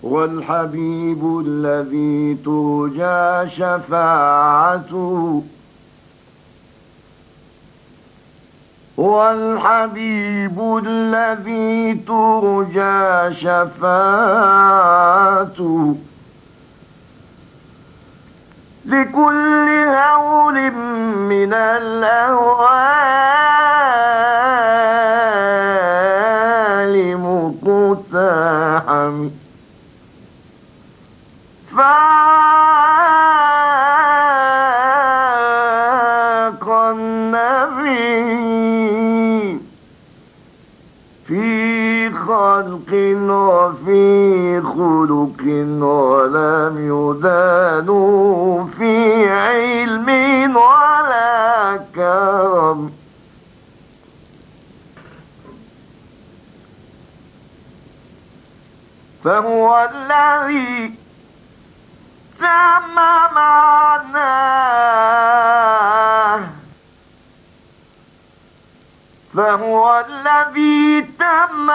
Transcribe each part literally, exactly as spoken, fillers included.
والحبيب الذي ترجى شفاعته والحبيب الذي ترجى شفاعته لكل هول من الأهوال مقتحم فاق النبي في خلق وفي خلق ولم يدانوا في علم ولا كرم فهو الذي تم معناه فهو الذي تم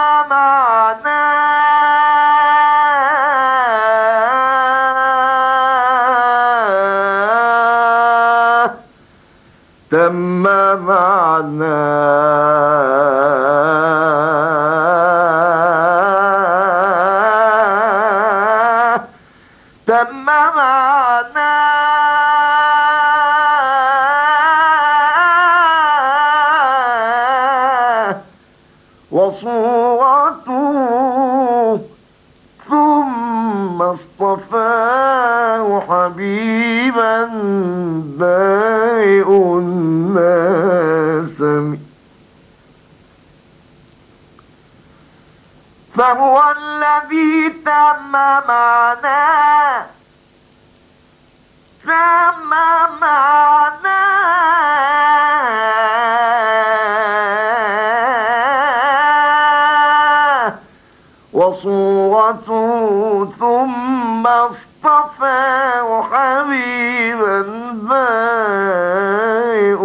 معناه تم معناه تم معناه وصورته ثم اصطفاه حبيبا بارئ الناس فهو الذي تم معناه تم معناه وصورته ثم اصطفاه حبيبا بارئ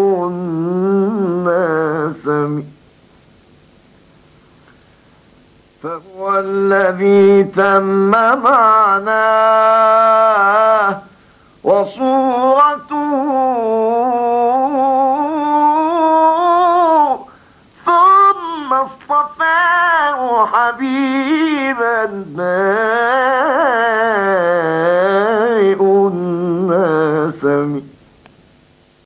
الناس فهو الذي تم معناه وصورته